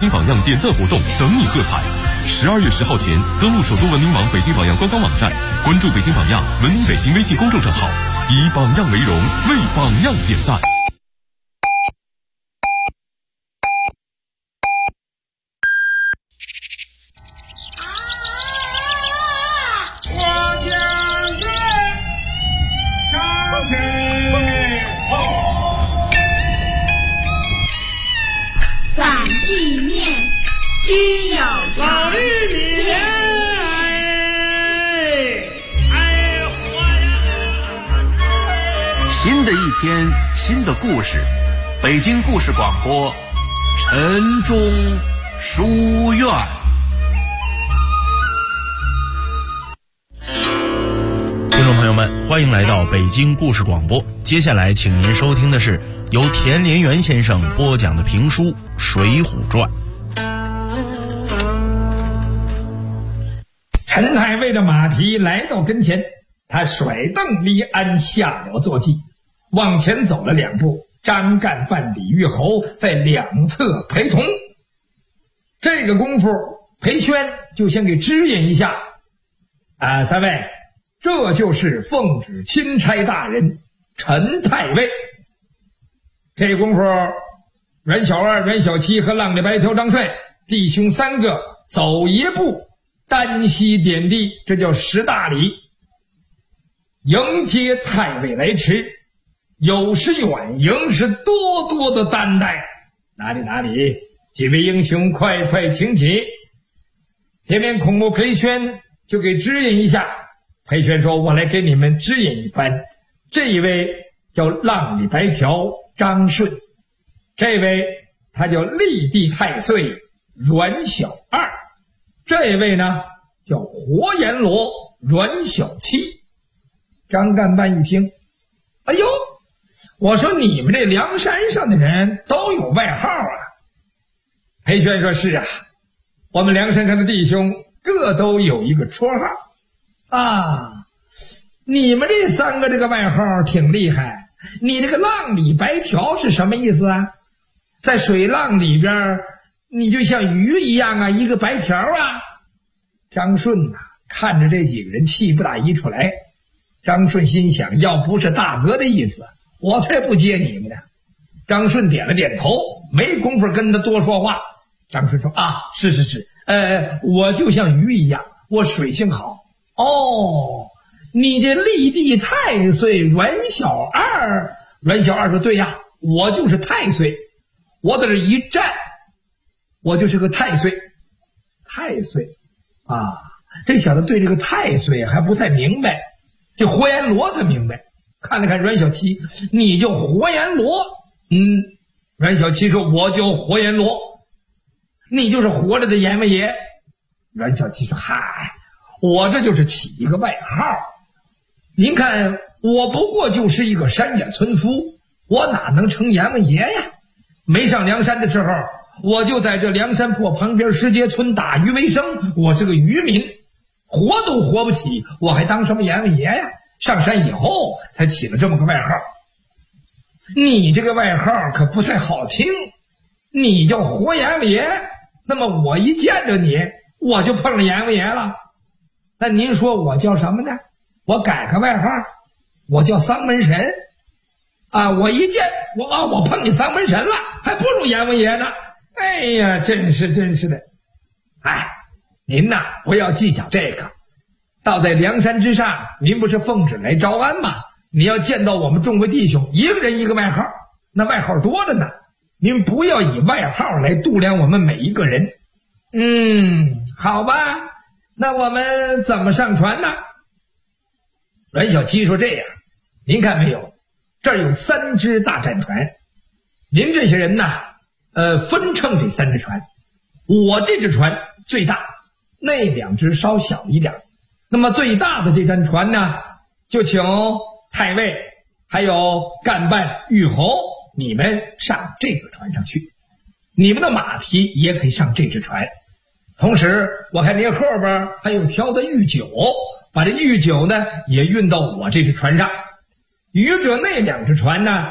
京榜样点赞活动等你喝彩。12月10号前登录首都文明网北京榜样官方网站，关注北京榜样文明北京微信公众账号，以榜样为荣，为榜样点赞。 新的一天，新的故事，北京故事广播，晨钟书院。 听众朋友们，欢迎来到北京故事广播。接下来，请您收听的是由田连元先生播讲的评书《水浒传》。 陈太尉的马蹄来到跟前，他甩蹬离鞍，下了坐骑，往前走了2步，张干办、李玉侯在两侧陪同。这个功夫，裴宣就先给指引一下：3位，这就是奉旨钦差大人陈太尉。这功夫，阮小二、阮小七和浪里白条张帅弟兄3个走1步，单膝点地，这叫10大礼。迎接太尉来迟，有时远迎是多多的担待。哪里，几位英雄快快请起。前面孔目裴宣就给指引一下。裴宣说，我来给你们指引一番。这一位叫浪里白条张顺，这位他叫立地太岁阮小二，这位呢叫活阎罗阮小七。张干办一听，哎呦，我说你们这梁山上的人都有外号啊。裴宣说，是啊，我们梁山上的弟兄各都有一个绰号啊。你们这3个这个外号挺厉害。你这个浪里白条是什么意思啊？在水浪里边你就像鱼一样啊，一个白条啊。张顺看着这几个人气不打一处来。张顺心想，要不是大哥的意思，我才不接你们呢。张顺点了点头，没工夫跟他多说话。张顺说，是，我就像鱼一样，我水性好。哦，你这立地太岁阮小二。阮小二说，对呀，我就是太岁，我在这一站，我就是个太岁。太岁啊，这小子对这个太岁还不太明白。这活阎罗他明白，看了看阮小七，你就活阎罗。阮小七说，我就活阎罗。你就是活着的阎王爷。阮小七说，嗨，我这就是起一个外号。您看，我不过就是一个山家村夫，我哪能成阎王爷呀？没上梁山的时候，我就在这梁山泊旁边石碣村打鱼为生，我是个渔民，活都活不起，我还当什么阎王爷呀？上山以后才起了这么个外号。你这个外号可不太好听，你叫活阎王爷，那么我一见着你，我就碰了阎王爷了。那您说我叫什么呢？我改个外号，我叫丧门神啊！我一见我碰你丧门神了，还不如阎王爷呢。哎呀，真是的。您呐，不要计较这个。到在梁山之上，您不是奉旨来招安吗？你要见到我们众位弟兄，一个人一个外号，那外号多着呢。您不要以外号来度量我们每一个人。好吧，那我们怎么上船呢？阮小七说，这样，您看没有，这儿有3只大战船，您这些人呐，分乘这3只船，我这只船最大，那2只稍小一点。那么最大的这战船呢，就请太尉还有干办、玉侯，你们上这个船上去，你们的马匹也可以上这只船。同时我看您后边还有挑的御酒，把这御酒呢也运到我这只船上。渔者那2只船呢，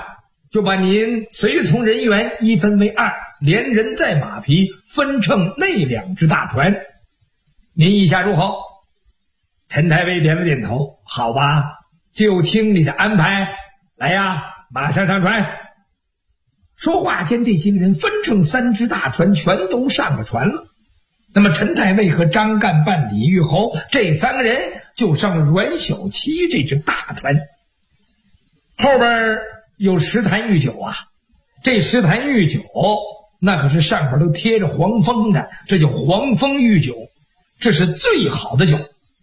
就把您随从人员一分为二，连人带马匹分乘那2只大船。您意下如何？陈太尉点了点头，好吧，就听你的安排。来呀，马上上船。说话间，这些人分乘3只大船，全都上了船了。那么陈太尉和张干办、李玉侯这3个人就上了阮小七这只大船。后边有10坛御酒啊，这10坛御酒那可是上边都贴着黄封的，这叫黄封御酒，这是最好的酒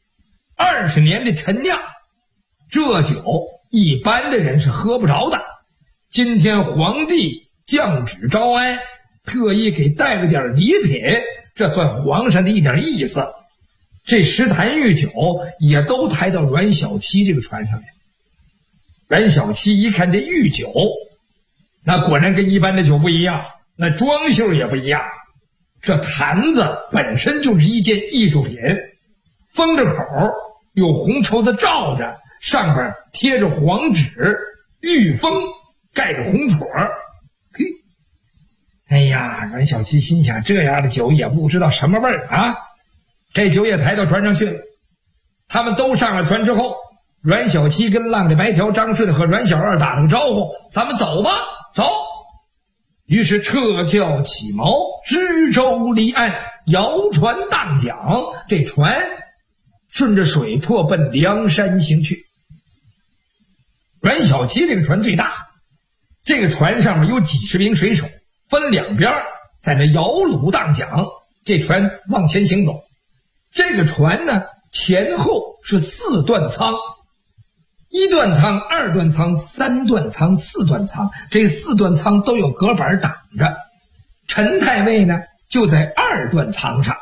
，20年的陈酿，这酒一般的人是喝不着的。今天皇帝降旨招安，特意给带了点礼品，这算皇上的一点意思。这10坛御酒也都抬到阮小七这个船上来。阮小七一看这御酒，那果然跟一般的酒不一样，那装修也不一样。这坛子本身就是一件艺术品，封着口，有红绸子罩着，上边贴着黄纸，御封盖着红戳。嘿，哎呀，阮小七心想，这样的酒也不知道什么味儿啊！这酒也抬到船上去了。他们都上了船之后，阮小七跟浪里白条张顺和阮小二打了个招呼，咱们走吧，走。于是撤教起锚，支舟离岸，摇船荡桨，这船顺着水泊奔梁山行去。阮小七这个船最大，这个船上面有几十名水手，分2边在那摇橹荡桨，这船往前行走。这个船呢，前后是4段舱，1段舱、2段舱、3段舱、4段舱，这4段舱都有隔板挡着。陈太尉呢就在2段舱上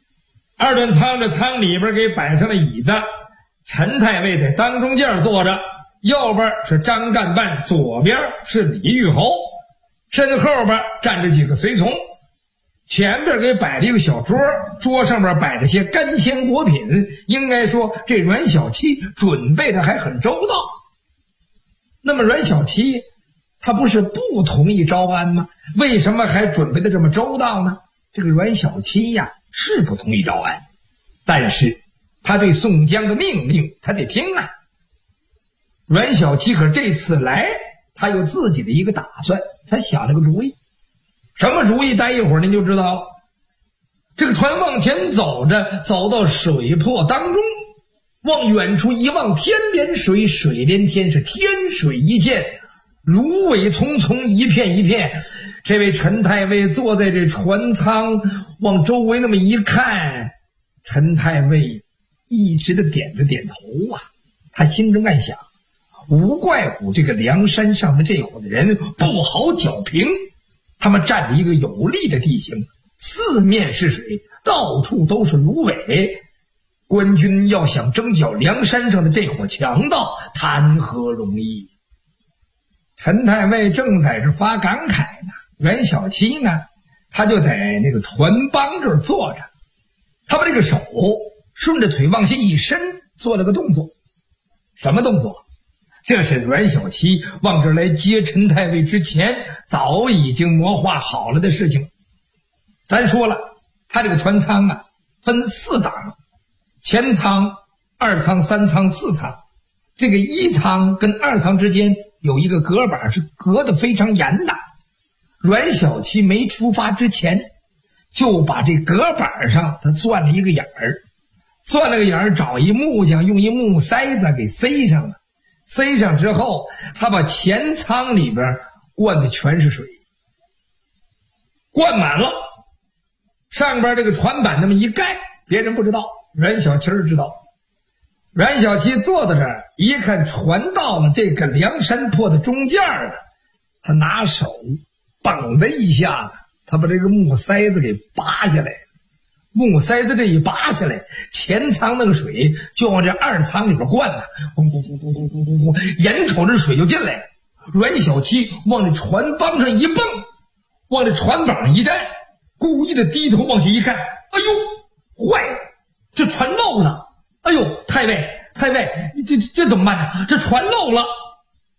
，2段舱的舱里边给摆上了椅子，陈太尉在当中间坐着，右边是张干办，左边是李玉侯，身后边站着几个随从，前边给摆了一个小桌，桌上面摆着些干鲜果品，应该说这阮小七准备的还很周到。那么阮小七他不是不同意招安吗？为什么还准备的这么周到呢？这个阮小七呀是不同意招安，但是他对宋江的命令他得听啊。阮小七可这次来他有自己的一个打算，他想了个主意。什么主意？待一会儿您就知道了。这个船往前走着，走到水泊当中，往远处一望，天连水，水连天，是天水一线，芦苇丛丛，一片一片。这位陈太尉坐在这船舱，往周围那么一看，陈太尉一直的点着点头啊。他心中暗想，无怪乎这个梁山上的这伙的人不好剿平，他们占着一个有利的地形，四面是水，到处都是芦苇，官军要想征剿梁山上的这伙强盗，谈何容易。陈太尉正在这发感慨呢，阮小七呢，他就在那个船帮这儿坐着，他把这个手顺着腿往下一伸，做了个动作。什么动作？这是阮小七往这儿来接陈太尉之前早已经谋划好了的事情。咱说了，他这个船舱啊分4档，前舱、2舱、3舱、4舱。这个1舱跟2舱之间有一个隔板，是隔得非常严的。阮小七没出发之前就把这隔板上他钻了一个眼儿，钻了个眼儿，找一木匠用一木塞子给塞上了。塞上之后，他把前舱里边灌的全是水，灌满了，上边这个船板那么一盖，别人不知道，阮小七知道。阮小七坐在这儿一看船到了这个梁山泊的中间了，他拿手嘣的一下子，他把这个木塞子给拔下来，木塞子这一拔下来，前舱那个水就往这2舱里边灌了，轰轰轰轰轰轰轰轰，眼瞅着水就进来了。阮小七往这船帮上一蹦，往这船板上一站，故意的低头往下一看，哎呦，坏了，这船漏了！哎呦，太尉，这怎么办呢？这船漏了！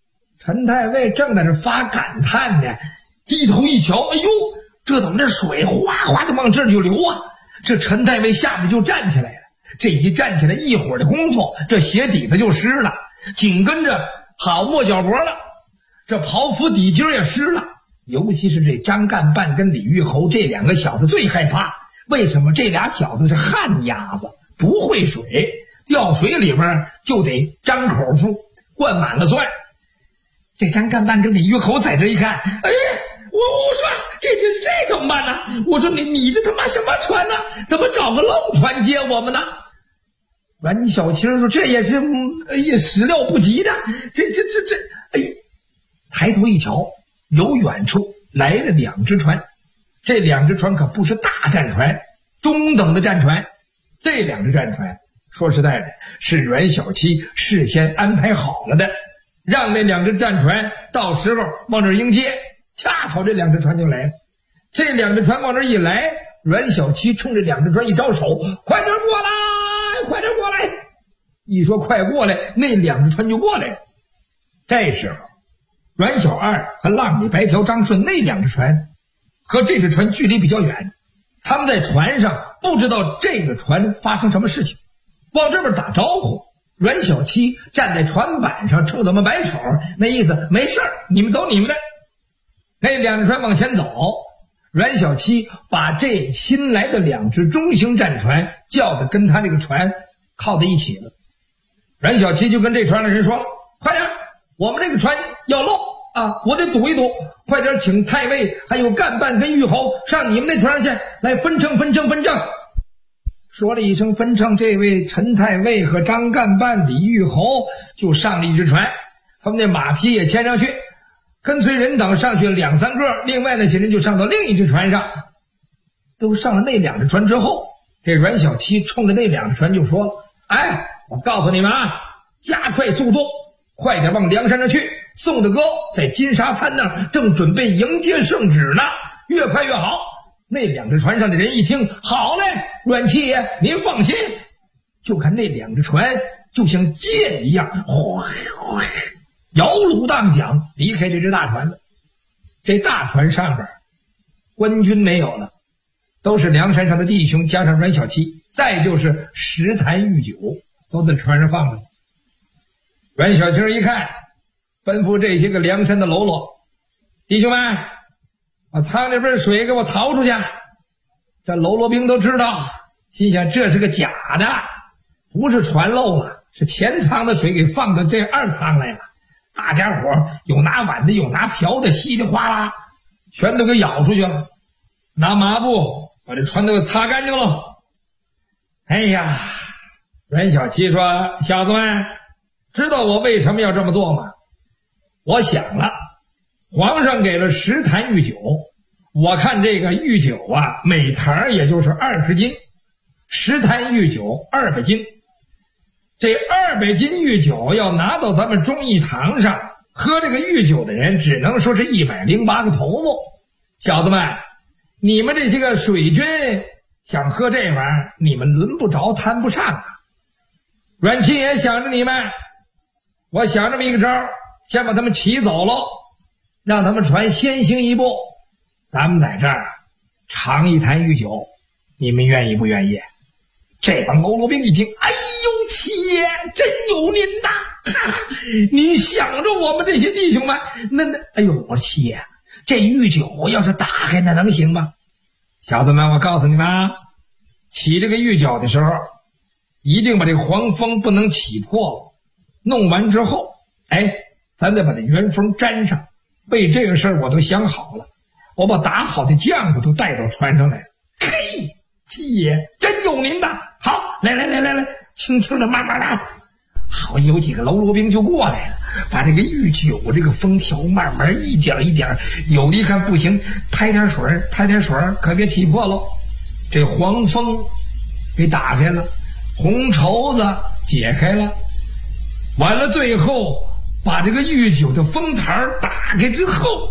陈太尉正在这发感叹呢，低头一瞧，哎呦，这怎么这水哗哗的往这儿就流啊？这陈太尉吓得就站起来了。这一站起来，一会儿的功夫，这鞋底子就湿了，紧跟着好没脚脖了，这袍服底襟也湿了。尤其是这张干办跟李玉侯这两个小子最害怕，为什么？这俩小子是旱鸭子，不会水，掉水里边就得张口处灌满了蒜。这张干办跟李玉侯在这一看，哎，我说这怎么办呢？我说你这他妈什么船呢？怎么找个漏船接我们呢？阮小青说：“这也是始料不及的。这，哎，抬头一瞧，有远处来了两只船，这两只船可不是大战船，中等的战船。这两只战船，说实在的，是阮小七事先安排好了的，让那两只战船到时候往这儿迎接。恰巧这两只船就来了。这两只船往这儿一来，阮小七冲这两只船一招手：快点过来！”快点过来！一说快过来，那两只船就过来了。这时候，阮小二和浪里白条张顺那两只船和这只船距离比较远，他们在船上不知道这个船发生什么事情，往这边打招呼。阮小七站在船板上冲他们摆手，那意思没事儿，你们走你们的。那两只船往前走，阮小七把这新来的两只中型战船叫的跟他这个船靠在一起了。阮小七就跟这船的人说：“快点，我们这个船要漏啊，我得堵一堵，快点请太尉还有干办跟玉侯上你们那船上去，来分称。”说了一声分称，这位陈太尉和张干办、李玉侯就上了一只船，他们那马匹也牵上去，跟随人等上去两三个，另外那些人就上到另一只船上。都上了那两只船之后，这阮小七冲着那两只船就说了：“哎，我告诉你们啊，加快速度，快点往梁山上去。宋大哥在金沙滩那儿正准备迎接圣旨呢，越快越好。”那两只船上的人一听，好嘞，阮七爷您放心。就看那两只船就像箭一样，摇橹荡桨离开这只大船了。这大船上边官军没有了，都是梁山上的弟兄加上阮小七，再就是10坛御酒都在船上放着。阮小七一看，吩咐这些个梁山的喽啰：“弟兄们，把舱里边水给我逃出去。”这喽啰兵都知道，心想这是个假的，不是船漏了，是前舱的水给放到这二舱来了。大家伙有拿碗的，有拿瓢的，稀里哗啦全都给舀出去了，拿抹布把这船都给擦干净了。哎呀，阮小七说：“小子们，知道我为什么要这么做吗？我想了，皇上给了10坛御酒，我看这个御酒啊，每坛也就是20斤，10坛御酒200斤。这200斤御酒要拿到咱们忠义堂上，喝这个御酒的人只能说是108个头目。小子们，你们这些个水军想喝这玩意儿，你们轮不着，摊不上啊。阮七爷想着你们，我想这么一个招，先把他们骑走了，让他们船先行一步，咱们在这儿尝一坛御酒，你们愿意不愿意？”这帮喽啰兵一听，哎呦，七爷真有您呐！您想着我们这些弟兄们，哎呦，我说七爷，这御酒要是打开，那能行吗？小子们，我告诉你们啊，起这个御酒的时候，一定把这个黄蜂不能起破了。弄完之后，哎，咱得把这原封粘上。为这个事儿我都想好了，我把打好的酱子都带到船上来了。嘿，七爷真有您的！好，来，轻轻的，慢慢的。好，有几个喽啰兵就过来了，把这个御酒这个封条慢慢一点一点，有的一看不行，拍点水，可别起破喽。这黄蜂给打开了，红绸子解开了，完了最后把这个御酒的封台打开之后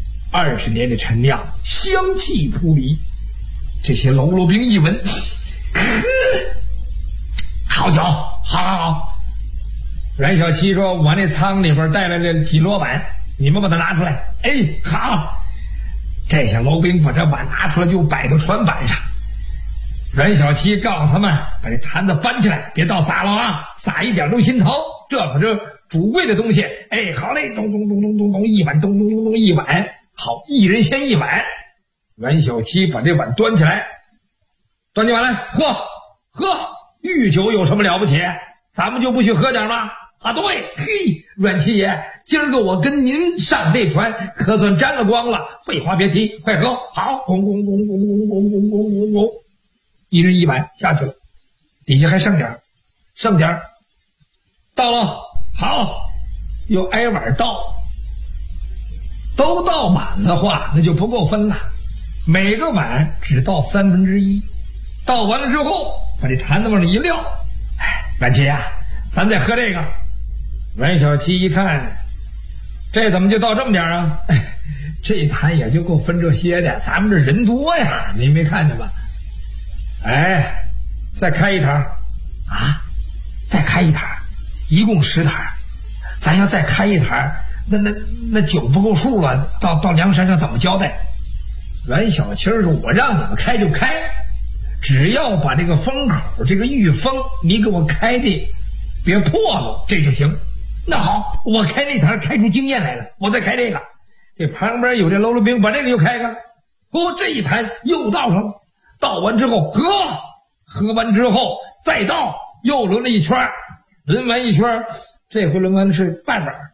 ，20年的陈酿，香气扑鼻。这些喽啰兵一闻，好酒，好， 阮小七说：“我那舱里边带来了几摞碗，你们把它拿出来。”哎，好。这些楼兵把这碗拿出来就摆到船板上。阮小七告诉他们把这坛子翻起来，别倒洒了啊，洒一点都心疼，这可是主贵的东西。哎，好嘞，咚咚咚咚咚咚一碗，咚咚咚咚一碗，好，一人先一碗。阮小七把这碗端起来，端起碗来，喝，御酒有什么了不起？咱们就不许喝点吗？啊，对，嘿，阮七爷，今儿个我跟您上这船，可算沾了光了。废话别提，快喝！好，咣咣咣咣咣咣咣咣咣咣，一人一碗下去了，底下还剩点儿，倒了，好，又挨碗倒，都倒满的话，那就不够分了，每个碗只倒1/3，倒完了之后，把这坛子往里一撂，哎，阮七呀，咱再喝这个。阮小七一看，这怎么就倒这么点啊？这坛也就够分这些的，咱们这人多呀，你没看见吗？哎，再开一坛啊，再开一坛，一共10坛，咱要再开一坛，那酒不够数了，到梁山上怎么交代？阮小七说：“我让你们开就开，只要把这个封口这个玉封你给我开的别破了，这就行。”那好，我开那坛开出经验来了，我再开这个。这旁边有这喽啰兵，把这个又开开，这一坛又倒上了。倒完之后喝完之后再倒，又轮了一圈，轮完一圈，这回轮完的是半碗。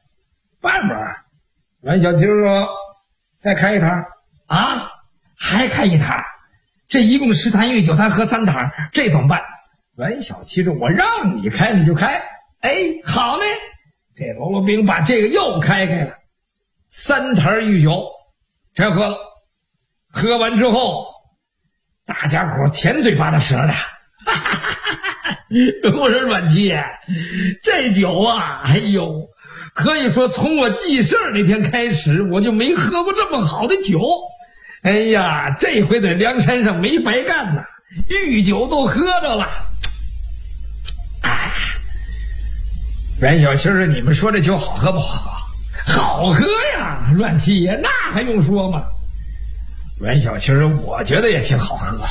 阮小七说：“再开一坛啊，还开一坛，这一共10坛御酒，咱喝3坛，这怎么办？”阮小七说：“我让你开你就开。”哎，好嘞。这喽啰兵把这个又开了，3坛御酒全喝了。喝完之后，大家伙甜嘴巴子舌的，我说阮七爷，这酒啊，哎呦，可以说从我记事那天开始，我就没喝过这么好的酒。哎呀，这回在梁山上没白干呐，御酒都喝着了。阮小七说：“你们说这酒好喝不好喝？好喝呀，阮七爷，那还用说吗？”阮小七说：“我觉得也挺好喝。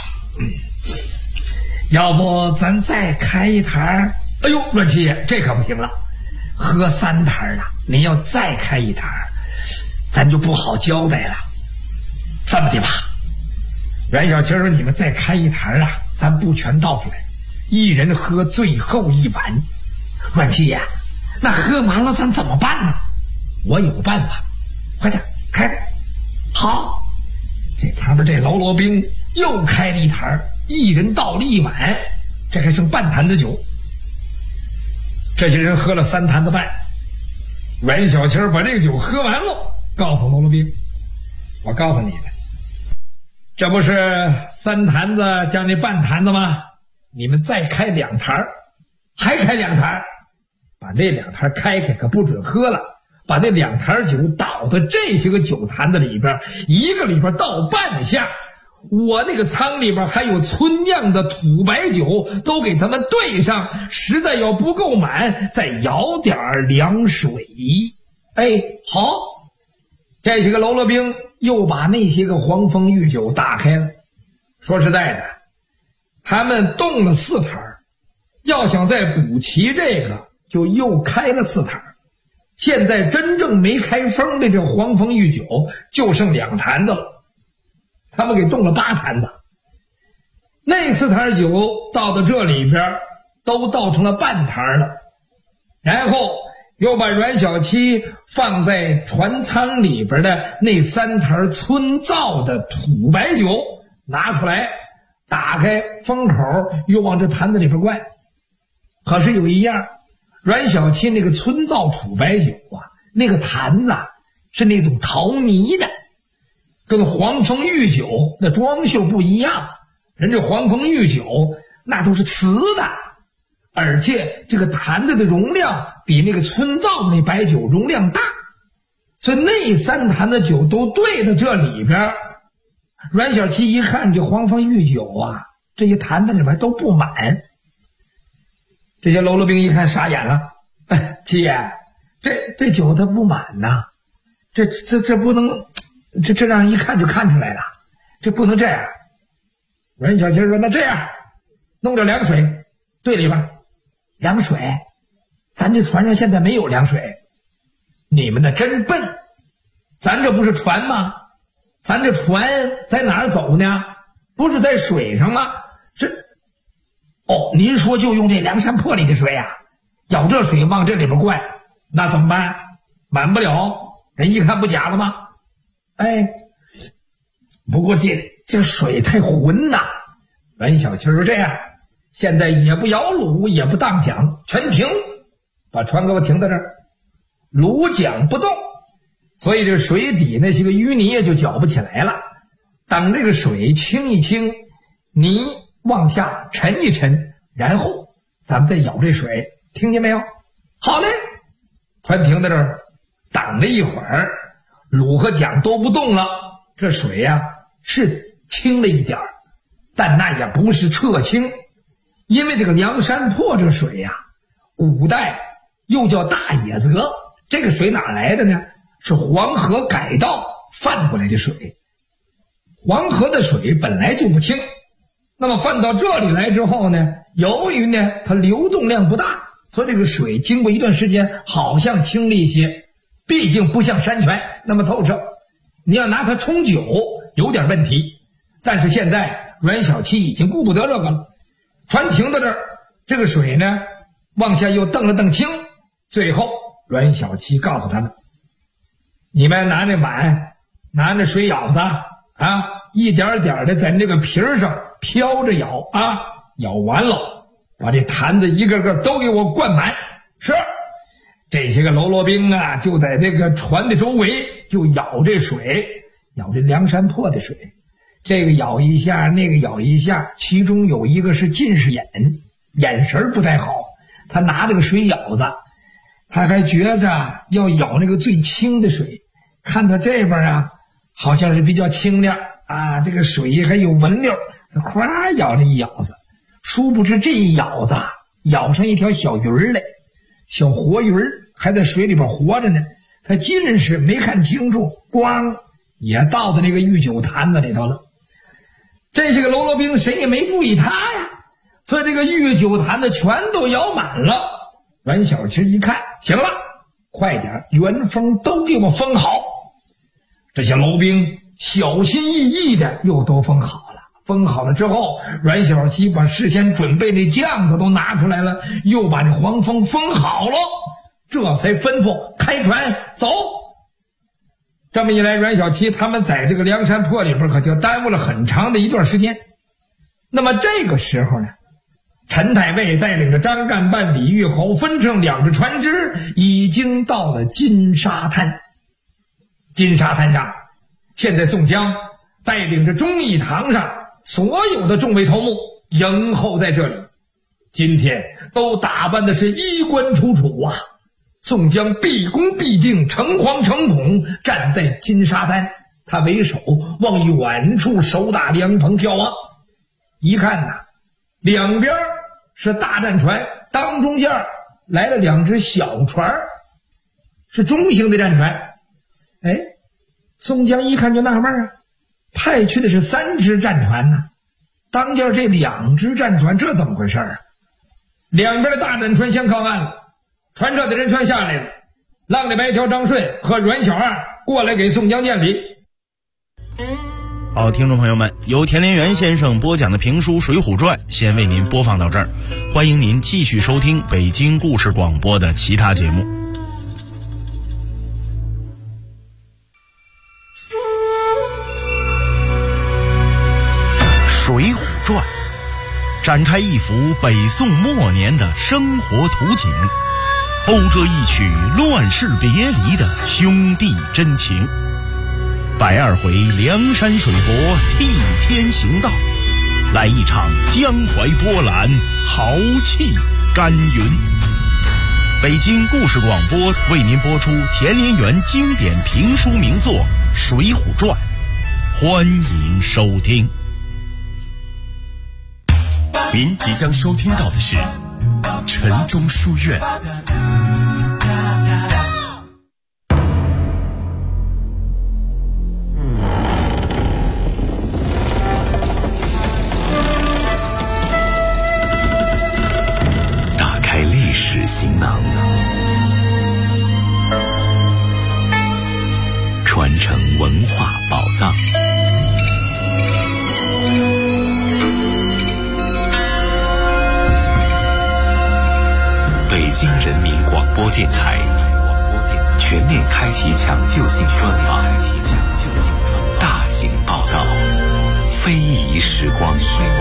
要不咱再开一坛？”哎呦，阮七爷，这可不行了，喝3坛了，您要再开一坛，咱就不好交代了。这么的吧，阮小七说：“你们再开一坛啊，咱不全倒出来，一人喝最后一碗。”阮七爷，那喝完了咱怎么办呢？我有办法，快点开。好，这旁边这喽啰兵又开了一坛，一人倒了一碗，这还剩半坛子酒。这些人喝了3坛子半。阮小七把这个酒喝完了，告诉喽啰兵：“我告诉你们，这不是3坛子加那半坛子吗？你们再开2坛，还开2坛。把这2坛开可不准喝了，把这2坛酒倒到这些个酒坛子里边，一个里边倒半下，我那个舱里边还有村酿的土白酒，都给他们兑上，实在要不够满，再舀点凉水。哎，好，这些个喽啰兵又把那些个黄蜂御酒打开了。说实在的，他们动了4坛，要想再补齐这个，就又开了4坛。现在真正没开封的这黄蜂御酒就剩2坛子了，他们给动了8坛子。那4坛酒倒到这里边都倒成了半坛了，然后又把阮小七放在船舱里边的那3坛村造的土白酒拿出来，打开封口，又往这坛子里边灌。可是有一样，阮小七那个村造土白酒啊，那个坛子是那种陶泥的，跟黄蜂御酒那装修不一样。人这黄蜂御酒那都是瓷的，而且这个坛子的容量比那个村造的那白酒容量大，所以那3坛子酒都兑到这里边。阮小七一看这黄蜂御酒啊，这些坛子里边都不满。这些喽啰兵一看傻眼了， 姐，这酒它不满呐，这不能，这让人一看就看出来了，这不能这样。阮小七说：“那这样，弄点凉水兑里边。”凉水？咱这船上现在没有凉水。你们的真笨，咱这不是船吗？咱这船在哪儿走呢？不是在水上吗？您说就用这梁山泊里的水啊？舀这水往这里边灌，那怎么办？满不了，人一看不假了吗？不过这水太浑呐。阮小七说：“这样，现在也不摇橹，也不荡桨，全停，把船给我停在这儿，橹桨不动，所以这水底那些个淤泥也就搅不起来了。等这个水清一清，泥往下沉一沉，然后咱们再舀这水，听见没有？好嘞。”船停在这儿，等了一会儿，橹和桨都不动了，这水呀是清了一点儿，但那也不是彻清，因为这个梁山泊这水呀，古代又叫大野泽，这个水哪来的呢？是黄河改道泛过来的水。黄河的水本来就不清，那么泛到这里来之后呢，由于呢它流动量不大，所以这个水经过一段时间好像清了一些，毕竟不像山泉那么透彻。你要拿它冲酒有点问题，但是现在阮小七已经顾不得这个了。船停到这儿，这个水呢往下又瞪了瞪清，最后阮小七告诉他们：“你们拿那碗，拿那水舀子啊，一点点的在那个皮儿上飘着舀啊，舀完了，把这坛子一个个都给我灌满。”是，这些个喽啰兵啊，就在这个船的周围就舀这水，舀这梁山泊的水，这个舀一下，那个舀一下，其中有一个是近视眼，眼神不太好，他拿这个水舀子，他还觉着要舀那个最清的水，看到这边啊好像是比较清亮啊，这个水还有纹溜，他咵舀了一舀子，殊不知这一舀子舀上一条小鱼儿来，小活鱼儿还在水里边活着呢，他近视没看清楚，光也倒在那个御酒坛子里头了。这些个喽啰兵谁也没注意他呀，所以这个御酒坛子全都舀满了。阮小七一看，行了，快点，原封都给我封好。这些喽兵小心翼翼的又都封好了。封好了之后，阮小七把事先准备的酱子都拿出来了，又把这黄蜂封好了，这才吩咐开船走。这么一来，阮小七他们在这个梁山泊里边可就耽误了很长的一段时间。那么这个时候呢，陈太尉带领着张干办、李玉侯分成两支船只，已经到了金沙滩。金沙滩上，现在宋江带领着忠义堂上所有的众位头目迎候在这里，今天都打扮的是衣冠楚楚啊。宋江毕恭毕敬，诚惶诚恐，站在金沙滩，他为首往远处手打凉棚眺望。一看呐，两边是大战船，当中间来了两只小船，是中型的战船。宋江一看就纳闷啊，派去的是3只战船呢，当间这2只战船，这怎么回事啊？两边的大战船先靠岸了，船上的人全下来了，浪里白条张顺和阮小二过来给宋江见礼。 好，听众朋友们，由田连元先生播讲的评书《水浒传》先为您播放到这儿，欢迎您继续收听北京故事广播的其他节目。《水浒传》展开一幅北宋末年的生活图景，讴歌一曲乱世别离的兄弟真情。120回梁山水泊替天行道，来一场江淮波澜，豪气干云。北京故事广播为您播出田连元经典评书名作《水浒传》，欢迎收听。 您即将收听到的是陈中书院京人民广播电台全面开启抢救性专访，大型报道，非遗时光。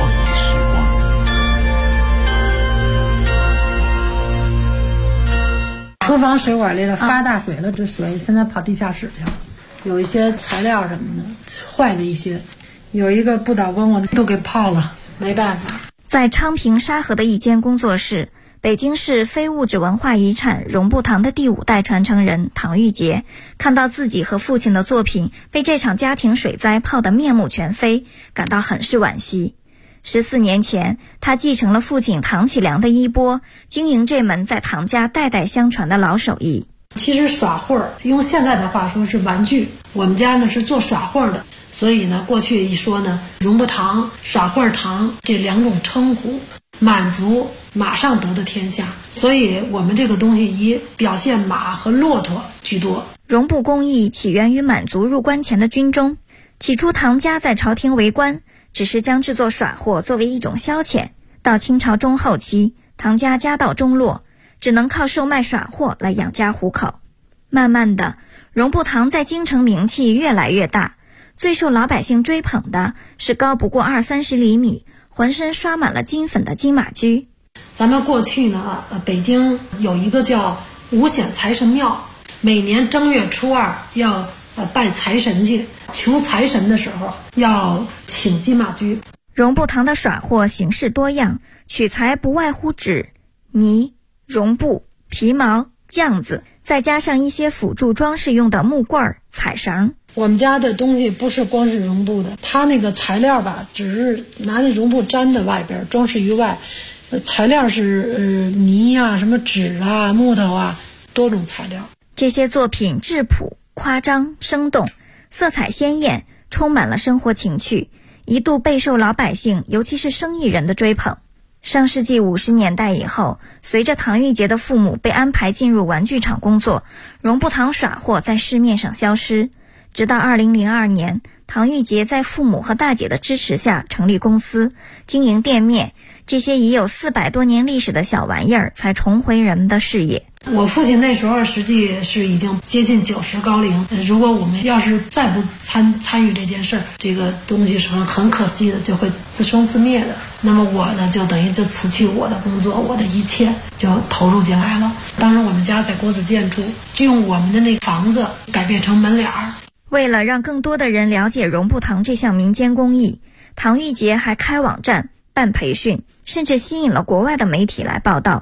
厨房水管里头发大水了，这水现在跑地下室去了，有一些材料什么的坏的一些，有一个不倒翁我都给泡了，没办法。 在昌平沙河的一间工作室，北京市非物质文化遗产绒布堂的第5代传承人唐玉杰看到自己和父亲的作品被这场家庭水灾泡得面目全非，感到很是惋惜。14年前，他继承了父亲唐启良的衣钵，经营这门在唐家代代相传的老手艺。 其实耍会儿，用现在的话说是玩具，我们家呢是做耍会儿的，所以呢过去一说呢，绒布堂、耍会儿堂这2种称呼，满族马上得的天下，所以我们这个东西以表现马和骆驼居多。 绒布工艺起源于满族入关前的军中，起初唐家在朝廷为官，只是将制作耍货作为一种消遣。到清朝中后期，唐家家道中落，只能靠售卖耍货来养家糊口。慢慢的，绒布堂在京城名气越来越大，最受老百姓追捧的是高不过20-30厘米，浑身刷满了金粉的金马驹。 咱们过去呢，北京有一个叫五显财神庙，每年正月初2要拜财神去，求财神的时候要请金马驹。 绒布堂的耍货形式多样，取材不外乎纸、泥、绒布、皮毛、酱子，再加上一些辅助装饰用的木棍、彩绳。 我们家的东西不是光是绒布的，它那个材料吧，只是拿那绒布粘在外边，装饰于外。材料是泥啊、什么纸啊、木头啊，多种材料。 这些作品质朴、夸张、生动，色彩鲜艳，充满了生活情趣，一度备受老百姓，尤其是生意人的追捧。上世纪50年代以后，随着唐玉杰的父母被安排进入玩具厂工作，绒布堂耍货在市面上消失。直到2002年，唐玉杰在父母和大姐的支持下成立公司，经营店面，这些已有400多年历史的小玩意儿才重回人们的视野。 我父亲那时候实际是已经接近90高龄，如果我们要是再不参与这件事儿，这个东西是很可惜的，就会自生自灭的。那么我呢，就等于就辞去我的工作，我的一切就投入进来了。当时我们家在国子监住，就用我们的那个房子改变成门脸儿。 为了让更多的人了解绒布堂这项民间工艺，唐玉杰还开网站、办培训，甚至吸引了国外的媒体来报道。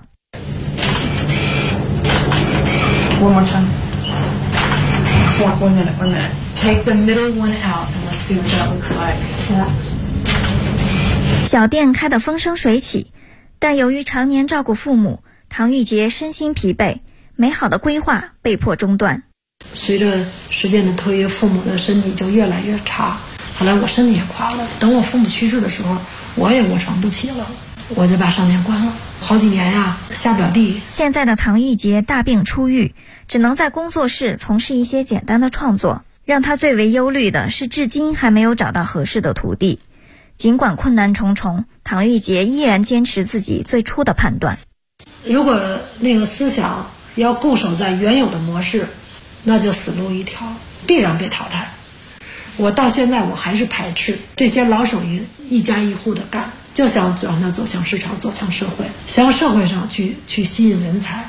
One more time. One minute. Take the middle one out and let's see what that looks like. Yeah. 小店开得风生水起，但由于常年照顾父母，唐玉杰身心疲惫，美好的规划被迫中断。 随着时间的推移，父母的身体就越来越差，后来我身体也垮了。等我父母去世的时候，我也卧床不起了，我就把商店关了。好几年呀，下不了地。 现在的唐玉杰大病初愈，只能在工作室从事一些简单的创作。让他最为忧虑的是，至今还没有找到合适的徒弟。尽管困难重重，唐玉杰依然坚持自己最初的判断。 如果那个思想要固守在原有的模式，那就死路一条，必然被淘汰。我到现在我还是排斥这些老手艺一家一户的干，就想让它走向市场，走向社会，向社会上去吸引人才。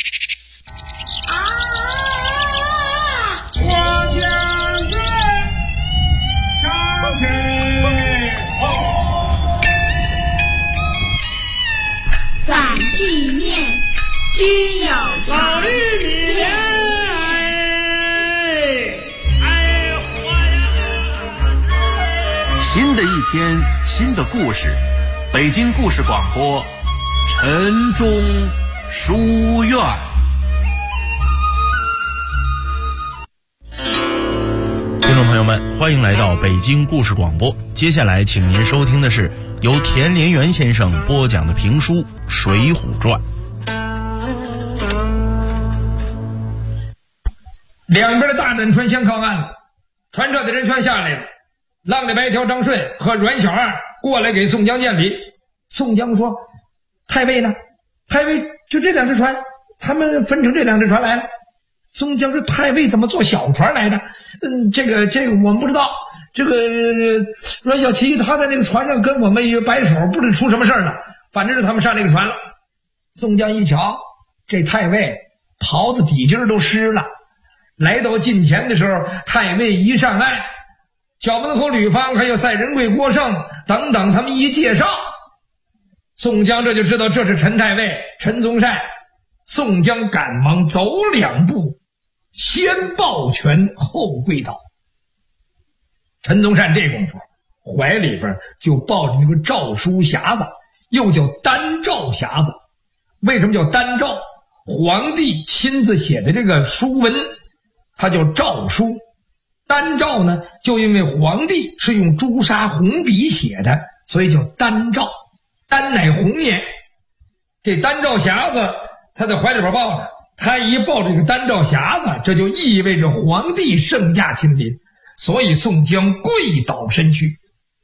反地面均有老玉米莲， 新的一天，新的故事，北京故事广播，陈忠书院。 听众朋友们，欢迎来到北京故事广播。接下来，请您收听的是由田连元先生播讲的评书《水浒传》。 两边的大阵船先靠岸了，船上的人全下来了。浪里白条张顺和阮小二过来给宋江见礼。宋江说：“太尉呢？太尉就这2只船，他们分成这2只船来了。宋江是太尉怎么坐小船来的？这个我们不知道。这个阮小七他在那个船上跟我们一摆手，不知出什么事儿了。反正是他们上那个船了。宋江一瞧，这太尉袍子底襟都湿了。来到近前的时候，太尉一上岸，小门口吕方还有赛仁贵、郭盛等等，他们一介绍，宋江这就知道这是陈太尉陈宗善。宋江赶忙走2步，先抱拳后跪倒。陈宗善这功夫怀里边就抱着那个诏书匣子，又叫单诏匣子。为什么叫单诏？皇帝亲自写的这个书文，它叫诏书。单诏呢，就因为皇帝是用朱砂红笔写的，所以叫单诏。单乃红也。这单诏匣子他在怀里边抱着，他一抱这个单诏匣子，这就意味着皇帝圣驾亲临。所以宋江跪倒身去，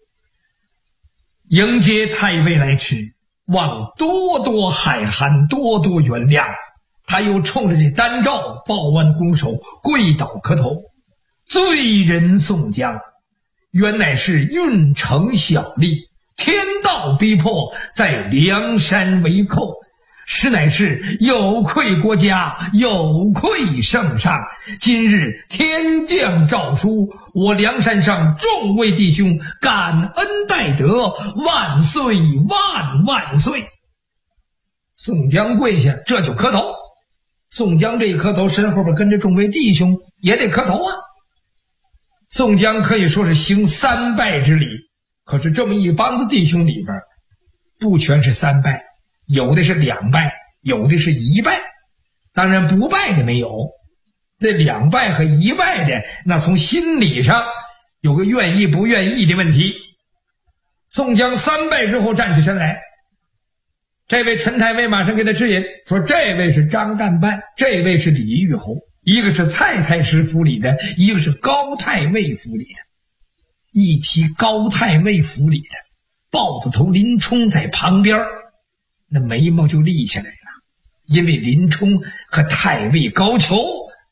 迎接太尉来迟，望多多海涵，多多原谅。他又冲着这单诏抱弯拱手，跪倒磕头。罪人宋江，原乃是运城小吏，天道逼迫，在梁山为寇，实乃是有愧国家，有愧圣上。今日天降诏书，我梁山上众位弟兄感恩戴德，万岁万万岁。宋江跪下，这就磕头。宋江这一磕头，身后边跟着众位弟兄也得磕头啊。宋江可以说是行3拜之礼，可是这么一帮子弟兄里边，不全是3拜，有的是2拜，有的是1拜，当然不拜的没有。这2拜和1拜的，那从心理上有个愿意不愿意的问题。宋江3拜之后站起身来，这位陈太尉马上给他指引，说这位是张干办，这位是李玉侯，一个是蔡太师府里的，一个是高太尉府里的。一提高太尉府里的，豹子头林冲在旁边，那眉毛就立起来了。因为林冲和太尉高俅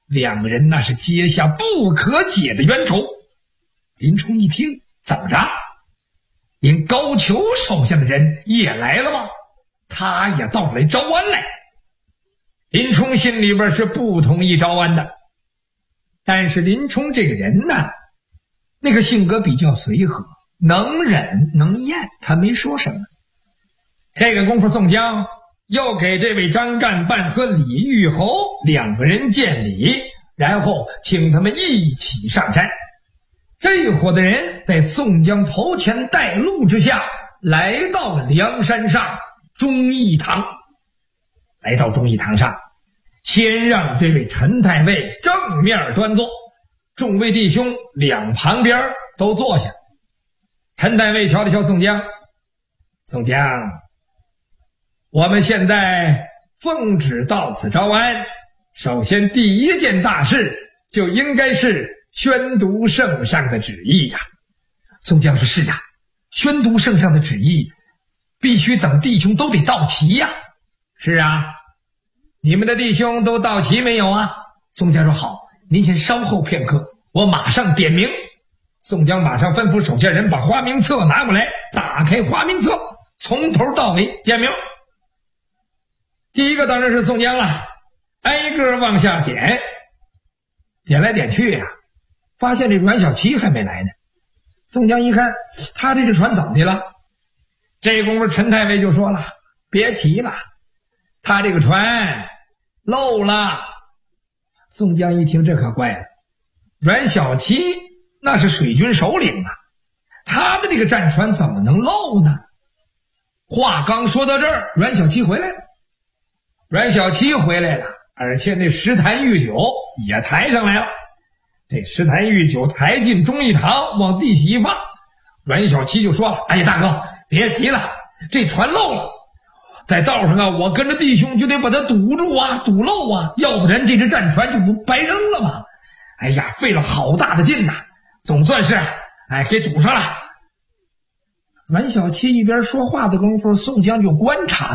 2个人那是结下不可解的冤仇。林冲一听，怎么着？连高俅手下的人也来了吗？他也到来招安来。林冲心里边是不同意招安的，但是林冲这个人呢，那个性格比较随和，能忍能咽，他没说什么。这个功夫，宋江又给这位张干办和李玉侯2个人见礼，然后请他们一起上山。这伙的人在宋江头前带路之下，来到了梁山上忠义堂。来到忠义堂上，先让这位陈太尉正面端坐，众位弟兄2旁边都坐下。陈太尉瞧了瞧宋江，宋江，我们现在奉旨到此招安，首先第一件大事就应该是宣读圣上的旨意呀。宋江说：是啊，宣读圣上的旨意必须等弟兄都得到齐呀。是啊，你们的弟兄都到齐没有啊？宋江说：好，您先稍后片刻，我马上点名。宋江马上吩咐手下人把花名册拿过来，打开花名册，从头到尾点名。第一个当然是宋江了，挨个往下点，点来点去呀，发现这阮小七还没来呢。宋江一看，他这个船怎么的了？这功夫陈太尉就说了：别提了，他这个船漏了。宋江一听，这可怪了，阮小七那是水军首领啊，他的这个战船怎么能漏呢？话刚说到这儿，阮小七回来了。阮小七回来了，而且那10坛御酒也抬上来了。这10坛御酒抬进忠义堂，往地下一放，阮小七就说了：哎呀，大哥，别提了，这船漏了，在道上啊，我跟着弟兄就得把它堵住啊，堵漏啊，要不然这只战船就不白扔了吗？哎呀，费了好大的劲呐，总算是给堵上了。阮小七一边说话的功夫，宋江就观察他，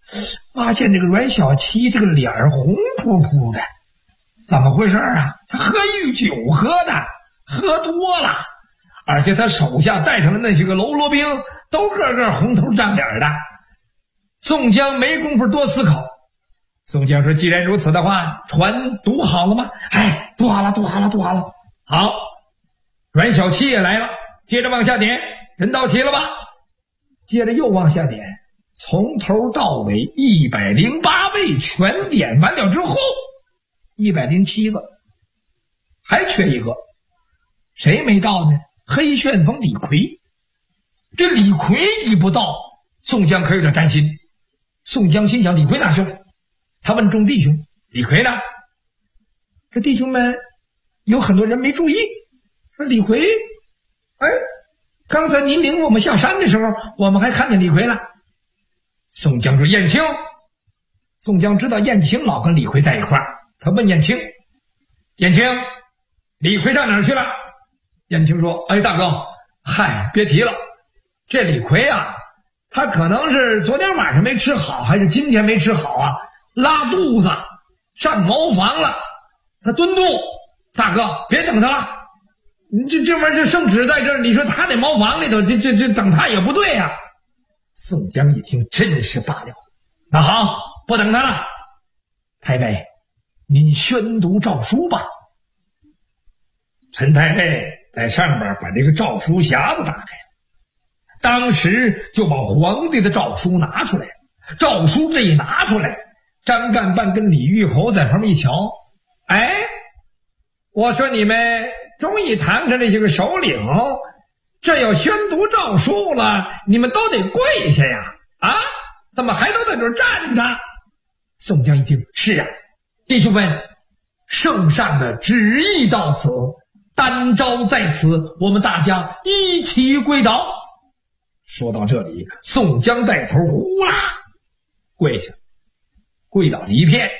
发现这个阮小七这个脸红扑扑的，怎么回事啊？他喝御酒喝的，喝多了，而且他手下带上的那些个喽啰兵都个个红头胀脸的。宋江没工夫多思考，宋江说：“既然如此的话，船堵好了吗？”哎，堵好了。好，阮小七也来了，接着往下点，人到齐了吧？接着又往下点，从头到尾108位全点完了之后，107个，还缺一个，谁没到呢？黑旋风李逵。这李逵一不到，宋江可有点担心。宋江心想：李逵哪去了？他问众弟兄：“李逵呢？”这弟兄们有很多人没注意，说：“李逵，哎，刚才您领我们下山的时候，我们还看见李逵了。”宋江说：“燕青。”宋江知道燕青老跟李逵在一块儿，他问燕青：“燕青，李逵上哪儿去了？”燕青说：“哎，大哥，嗨，别提了，这李逵啊，他可能是昨天晚上没吃好，还是今天没吃好啊，拉肚子上茅房了，他蹲肚。大哥，别等他了，你这玩意儿这圣旨在这儿，你说他在茅房里头，这等他也不对呀。”宋江一听，真是罢了，那好，不等他了，太尉，您宣读诏书吧。陈太尉在上边把这个诏书匣子打开，当时就把皇帝的诏书拿出来。诏书这一拿出来，张干办跟李玉侯在旁边一瞧，哎，我说你们忠义堂上这些个首领，这要宣读诏书了，你们都得跪下呀！啊，怎么还都在这儿站着？宋江一听，是啊，弟兄们，圣上的旨意到此，单招在此，我们大家一齐跪倒。说到这里，宋江带头呼啦跪下，跪倒了一片。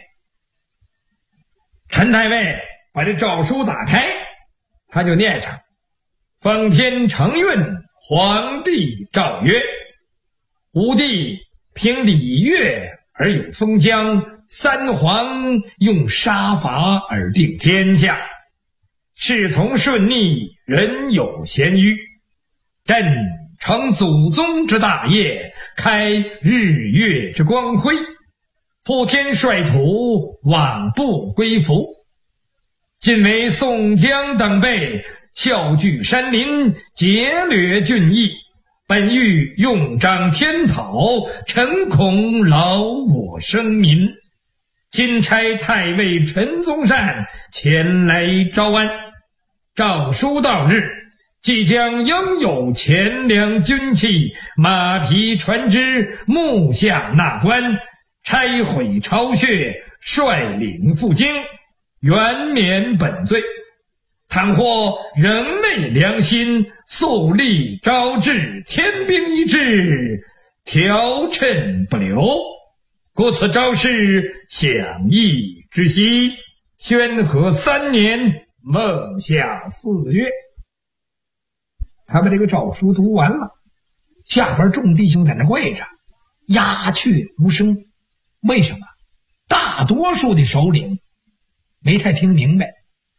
陈太尉把这诏书打开，他就念上：奉天承运，皇帝诏曰：吾弟凭礼乐而有封疆，三皇用杀伐而定天下，事从顺逆，人有咸虞。朕承祖宗之大业，开日月之光辉，普天率土，罔不归服。今为宋江等辈笑聚山林，劫掠郡邑，本欲用张天讨，诚恐劳我生民。今差太尉陈宗善前来招安。诏书到日，即将应有钱粮军器、马匹船只，木下纳官，拆毁巢穴，率领赴京，原免本罪。倘或仍昧良心，肃立招致，天兵一至，调趁不留。故此招式，享义之息，宣和3年，孟夏4月。他把这个诏书读完了，下边众弟兄在那跪着，鸦雀无声。为什么？大多数的首领没太听明白。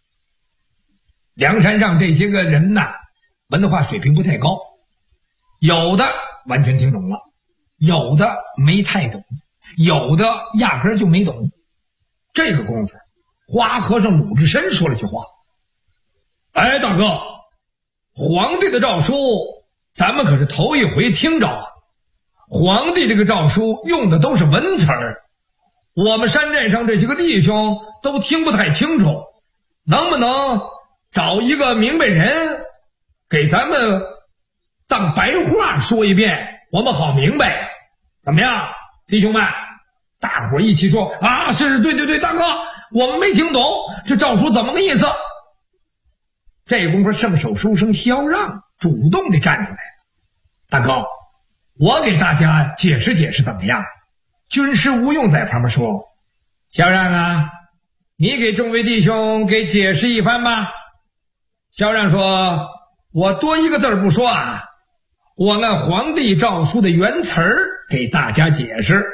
梁山上这些个人呐，文化水平不太高，有的完全听懂了，有的没太懂，有的压根就没懂。这个功夫，花和尚鲁智深说了句话：哎，大哥，皇帝的诏书咱们可是头一回听着啊，皇帝这个诏书用的都是文词儿，我们山寨上这些个弟兄都听不太清楚，能不能找一个明白人给咱们当白话说一遍，我们好明白。怎么样，弟兄们？大伙一起说啊，是，对，大哥，我们没听懂这诏书怎么个意思。这功夫，圣手书生萧让主动地站出来：大哥，我给大家解释解释怎么样？军师吴用在旁边说：萧让啊，你给众位弟兄给解释一番吧。萧让说：我多一个字不说啊，我按皇帝诏书的原词儿给大家解释。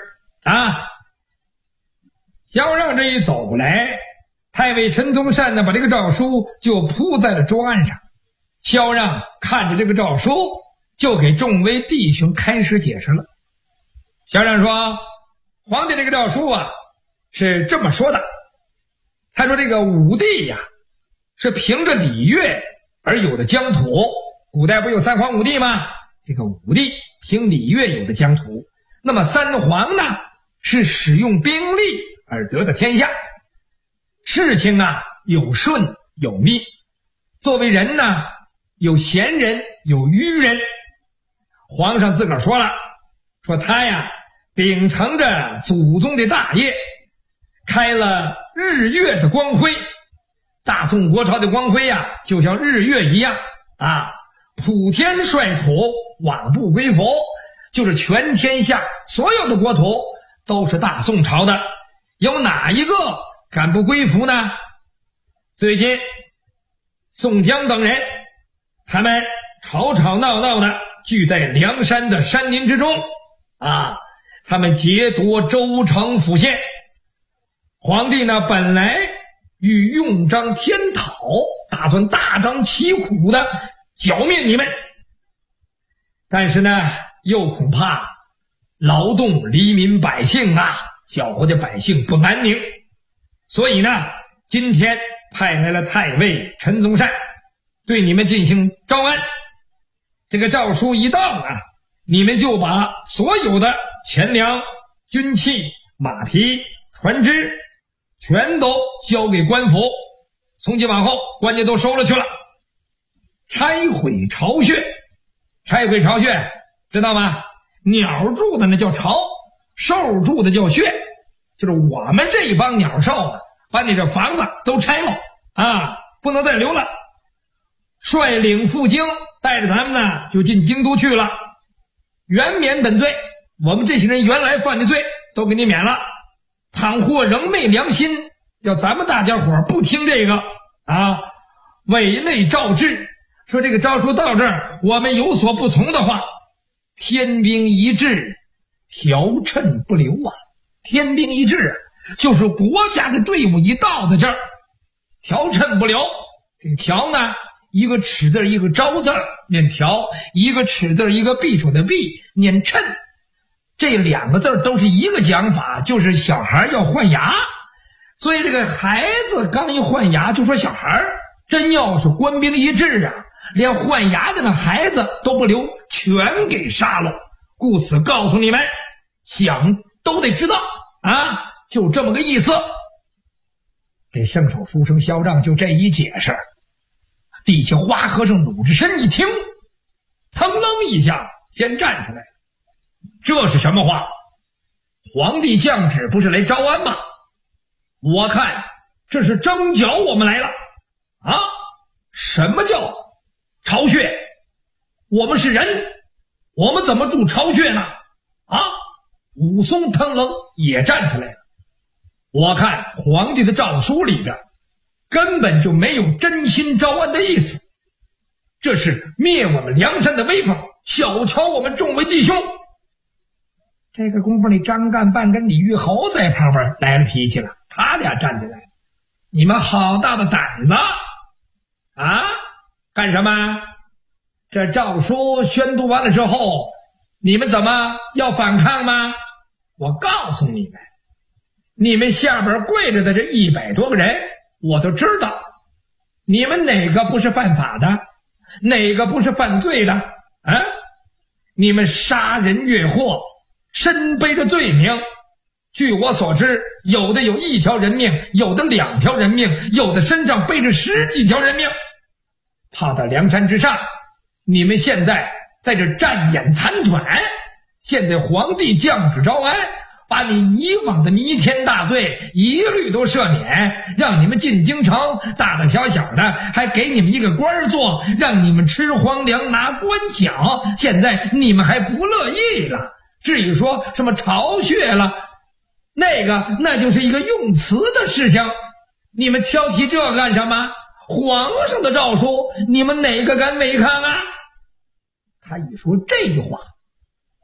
啊！萧让这一走过来，太尉陈宗善呢，把这个诏书就铺在了桌案上。萧让看着这个诏书，就给众位弟兄开始解释了。萧让说，皇帝这个诏书啊，是这么说的。他说这个武帝呀，是凭着礼乐而有的疆土。古代不有三皇五帝吗？这个武帝凭礼乐有的疆土。那么三皇呢，是使用兵力而得的天下。事情啊，有顺有逆。作为人呢，有贤人有愚人。皇上自个儿说了，说他呀，秉承着祖宗的大业，开了日月的光辉。大宋国朝的光辉呀，就像日月一样啊，普天率土，罔不归服，就是全天下所有的国土都是大宋朝的，有哪一个敢不归服呢？最近宋江等人他们吵吵闹闹的聚在梁山的山林之中啊，他们劫夺州城府县。皇帝呢，本来欲用章天讨，打算大张旗鼓的剿灭你们，但是呢，又恐怕劳动黎民百姓啊，搅和的百姓不安宁，所以呢，今天派来了太尉陈宗善，对你们进行招安。这个诏书一到啊，你们就把所有的钱粮、军器、马匹、船只全都交给官府，从今往后官家都收了去了。拆毁巢穴，拆毁巢穴知道吗？鸟住的那叫巢，兽住的叫穴，就是我们这一帮鸟兽啊，把你这房子都拆了啊，不能再留了。率领赴京，带着咱们呢就进京都去了，原免本罪。我们这些人原来犯的罪都给你免了。倘或仍昧良心，要咱们大家伙不听这个啊，违内诏制，说这个诏书到这儿我们有所不从的话，天兵一制，条称不留啊。天兵一制就是国家的队伍一到在这儿，条称不留。这个条呢，一个尺字一个招字念条，一个尺字一个匕首的匕念称，这两个字都是一个讲法，就是小孩要换牙。所以这个孩子刚一换牙就说小孩，真要是官兵一致啊，连换牙的那孩子都不留，全给杀了。故此告诉你们，想都得知道啊，就这么个意思。这圣手书生萧让就这一解释，地下花和尚鲁智深一听，腾楞一下先站起来。这是什么话？皇帝降旨不是来招安吗？我看这是征剿我们来了啊！什么叫巢穴？我们是人，我们怎么住巢穴呢？啊！武松腾楞也站起来了。我看皇帝的诏书里边根本就没有真心招安的意思，这是灭我们梁山的威风，小瞧我们众位弟兄。这个功夫里，张干办跟李玉侯在旁边来了脾气了，他俩站起来，你们好大的胆子啊！干什么？这诏书宣读完了之后，你们怎么要反抗吗？我告诉你们，你们下边跪着的这100多个人，我都知道，你们哪个不是犯法的，哪个不是犯罪的啊？你们杀人越货，身背着罪名，据我所知，有的有1条人命，有的2条人命，有的身上背着10几条人命。跑到梁山之上，你们现在在这站眼残喘，现在皇帝降旨招安，把你以往的弥天大罪一律都赦免，让你们进京城，大大小小的还给你们一个官做，让你们吃皇粮拿官饷，现在你们还不乐意了。至于说什么巢穴了，那就是一个用词的事情，你们挑剔这干什么？皇上的诏书你们哪个敢违抗啊？他一说这句话，忽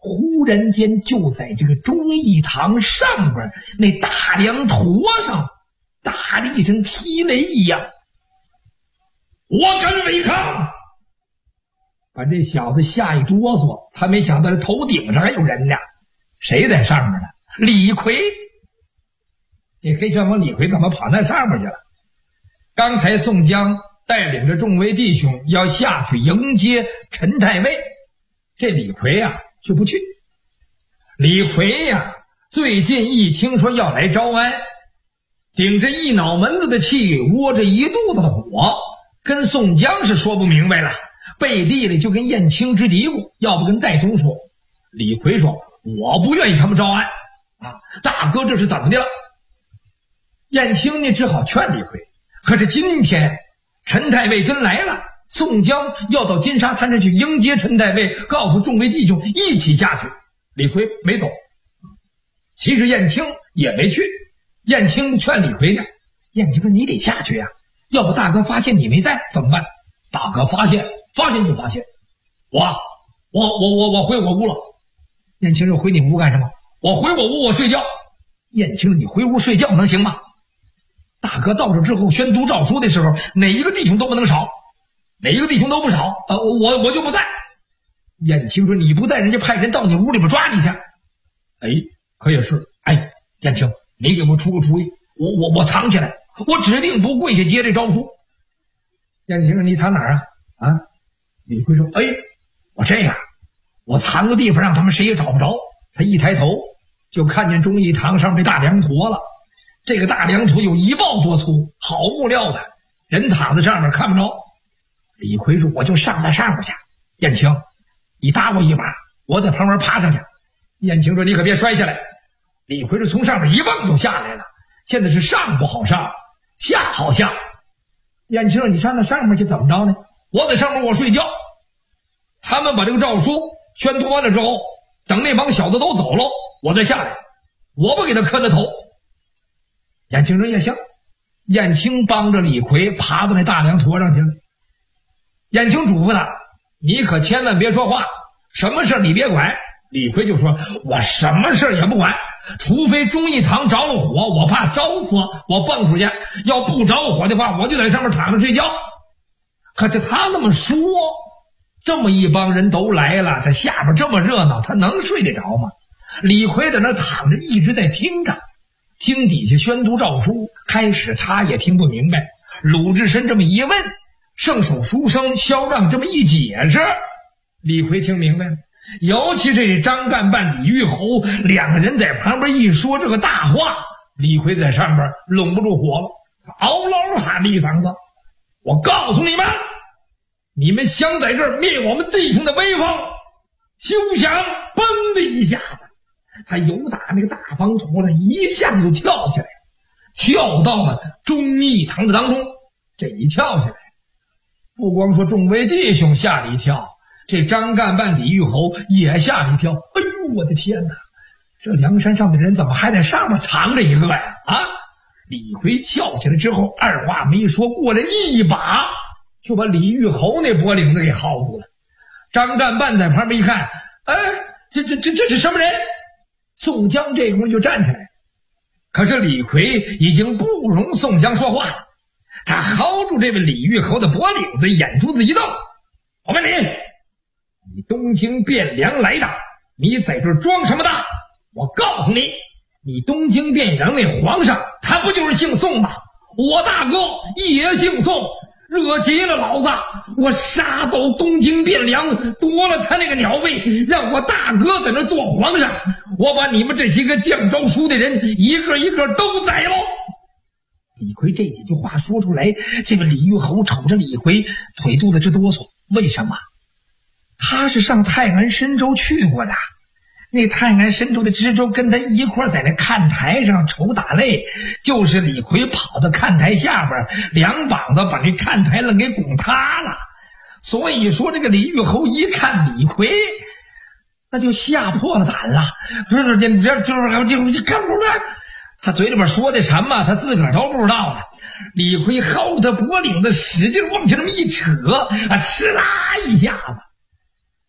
忽然间就在这个忠义堂上边那大梁坨上打了一声霹雷一样，我敢违抗！把这小子吓一哆嗦，他没想到这头顶上还有人呢。谁在上面呢？李逵。这黑旋风李逵怎么跑那上面去了？刚才宋江带领着众位弟兄要下去迎接陈太尉，这李逵啊就不去。李逵呀，最近一听说要来招安，顶着一脑门子的气，窝着一肚子的火，跟宋江是说不明白了，背地里就跟燕青直嘀咕，要不跟戴宗说。李逵说：“我不愿意他们招安啊，大哥这是怎么的了？”燕青呢只好劝李逵，可是今天陈太尉真来了，宋江要到金沙滩上去迎接陈太尉，告诉众位弟兄一起下去。李逵没走，其实燕青也没去。燕青劝李逵呢，燕青说：“你得下去呀，要不大哥发现你没在怎么办？”大哥发现就发现，我回我屋了。燕青说：“回你屋干什么？”我回我屋我睡觉。燕青说：“你回屋睡觉能行吗？大哥到这之后宣读诏书的时候，哪一个弟兄都不能少，哪一个弟兄都不少。我就不在。”燕青说：“你不在，人家派人到你屋里边抓你去。”可也是。燕青，你给我出个主意，我藏起来，我指定不跪下接这诏书。燕青说：“你藏哪儿啊？”李逵说：“我这样，我藏个地方让他们谁也找不着。”他一抬头就看见忠义堂上这大梁坨了。这个大梁坨有1抱多粗，好木料的，人躺在上面看不着。李逵说：“我就上那上面去。燕青，你搭我一把，我在旁边爬上去。”燕青说：“你可别摔下来。”李逵是从上面一蹦就下来了，现在是上不好上，下好下。燕青说：“你上那上面去怎么着呢？”我在上面我睡觉。他们把这个诏书宣读完了之后，等那帮小子都走了，我再下来，我不给他磕了头。燕青说：“也行。”燕青帮着李逵爬到那大梁坨上去了。燕青嘱咐他：“你可千万别说话，什么事你别管。”李逵就说：“我什么事也不管，除非忠义堂着了火，我怕着死，我蹦出去；要不着火的话，我就在上面躺着睡觉。”可是他那么说，这么一帮人都来了，这下边这么热闹，他能睡得着吗？李逵在那躺着一直在听着，听底下宣读诏书，开始他也听不明白。鲁智深这么一问，圣手书生萧让这么一解释，李逵听明白了。尤其这张干办李玉侯两个人在旁边一说这个大话，李逵在上边拢不住火了，嗷嗷喊了一嗓子：“我告诉你们，你们想在这儿灭我们弟兄的威风，休想！”嘣的一下子，他由打那个大方坨上一下子就跳起来，跳到了忠义堂的当中。这一跳下来，不光说众位弟兄吓了一跳，这张干办李玉侯也吓了一跳。我的天哪，这梁山上的人怎么还在上面藏着一个呀？李逵跳起来之后，二话没说，过来一把就把李玉侯那脖领子给薅住了。张干办在旁边一看，这是什么人？宋江这功夫就站起来，可是李逵已经不容宋江说话了，他薅住这位李玉侯的脖领子，眼珠子一瞪：“我问你东京汴梁来的，你在这装什么大？我告诉你东京汴梁那皇上他不就是姓宋吗？我大哥也姓宋，惹急了老子，我杀走东京汴梁，夺了他那个鸟位，让我大哥在那做皇上，我把你们这些个绛诏书的人一个一个都宰了。”李逵这几句话说出来，这个李玉侯瞅着李逵腿肚子直哆嗦。为什么？他是上泰安深州去过的，那泰安深州的知州跟他一块在那看台上瞅打擂，就是李逵跑到看台下边，两膀子把那看台了给拱塌了。所以说这个李玉侯一看李逵，那就吓破了胆了。他嘴里边说的什么他自个儿都不知道了。李逵薅他脖领子使劲往前这么一扯，哧啦一下子，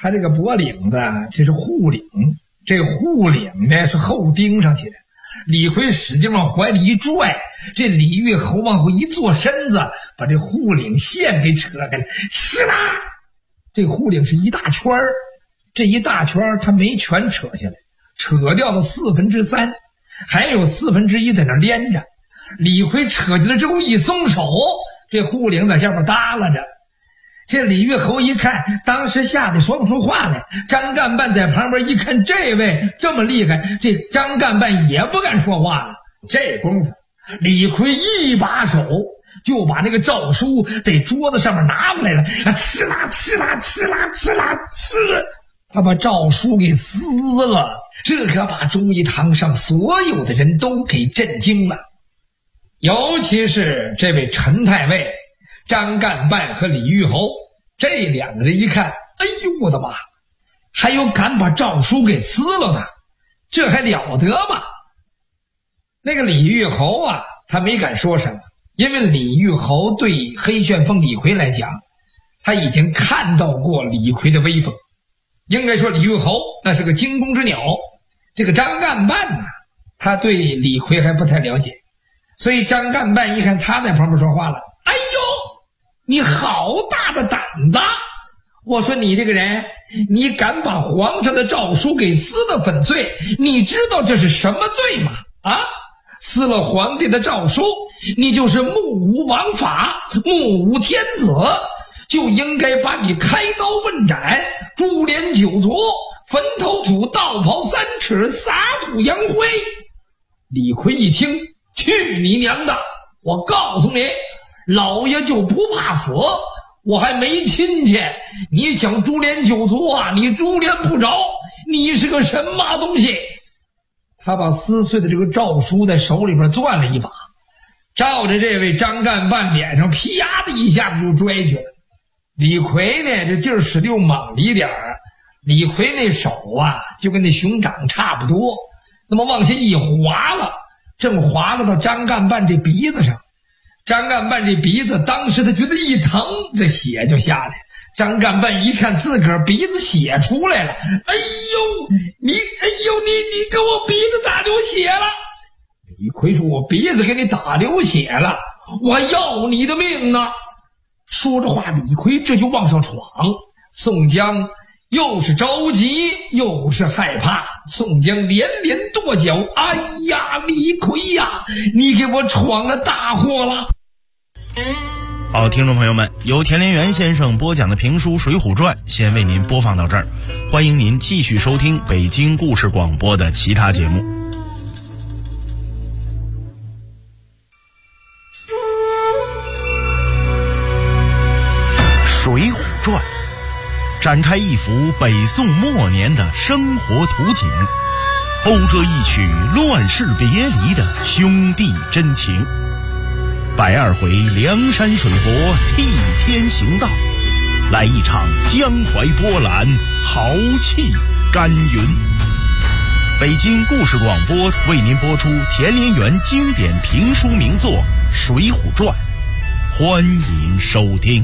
他这个脖领子这是护领，这个护领呢是后钉上去的。李逵使劲往怀里一拽，这李玉侯往后一坐身子，把这护领线给扯开了，是啦。这护领是一大圈儿，这一大圈儿他没全扯下来，扯掉了3/4，还有1/4在那连着。李逵扯下来之后一松手，这护领在下边耷拉着。这李玉侯一看，当时吓得说不出话来。张干办在旁边一看，这位这么厉害，这张干办也不敢说话了。这功夫，李逵一把手就把那个诏书在桌子上面拿过来了，哧啦哧啦哧啦哧啦哧，他把诏书给撕了。这可把忠义堂上所有的人都给震惊了，尤其是这位陈太尉张干办和李玉侯，这两个人一看，哎呦我的妈，还有敢把诏书给撕了呢，这还了得吗？那个李玉侯啊，他没敢说什么，因为李玉侯对黑旋风李逵来讲，他已经看到过李逵的威风，应该说李玉侯那是个惊弓之鸟。这个张干办呢，他对李逵还不太了解，所以张干办一看他在旁边说话了，哎呦，你好大的胆子！我说你这个人，你敢把皇上的诏书给撕得粉碎，你知道这是什么罪吗？啊，撕了皇帝的诏书，你就是目无王法，目无天子，就应该把你开刀问斩，株连9族，坟头土，道袍3尺，撒土扬灰。李逵一听，去你娘的！我告诉你，老爷就不怕死，我还没亲戚，你想株连9族啊，你株连不着，你是个什么东西？他把撕碎的这个诏书在手里边攥了一把，照着这位张干办脸上噼呀的一下子就拽去了。李逵呢，这劲儿使得又猛了一点儿，李逵那手啊就跟那熊掌差不多，那么往下一划了，正划了到张干办这鼻子上。张干办这鼻子当时他觉得一疼，这血就下来。张干办一看自个儿鼻子血出来了，哎呦你给我鼻子打流血了。李逵说，我鼻子给你打流血了，我要你的命啊！说着话，李逵这就往上闯。宋江又是着急又是害怕，宋江连连跺脚，哎呀李逵呀，你给我闯了大祸了。 好，听众朋友们，由田连元先生播讲的评书《水浒传》先为您播放到这儿，欢迎您继续收听北京故事广播的其他节目。《水浒传》展开一幅北宋末年的生活图景，讴歌一曲乱世别离的兄弟真情。102回梁山水泊替天行道，来一场江淮波澜，豪气干云。北京故事广播为您播出田连元经典评书名作《水浒传》，欢迎收听。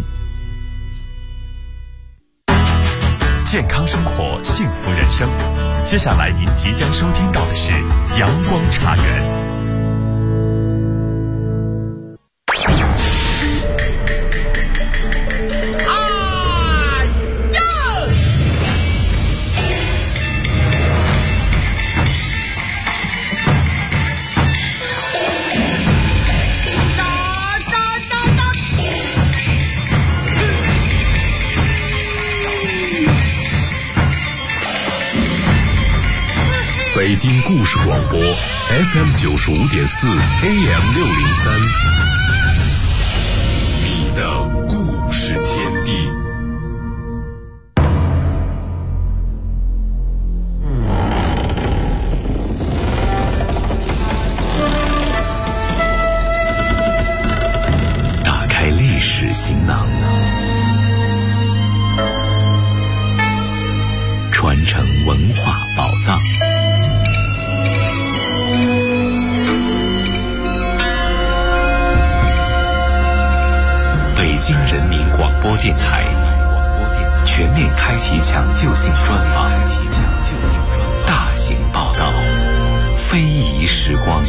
健康生活，幸福人生。接下来您即将收听到的是阳光茶园。北京故事广播 FM 95.4 AM 603，你的故事天地。 打开历史行囊，传承文化宝藏。北京人民广播电台，全全面开启抢救性专访，大型报道，非遗时光。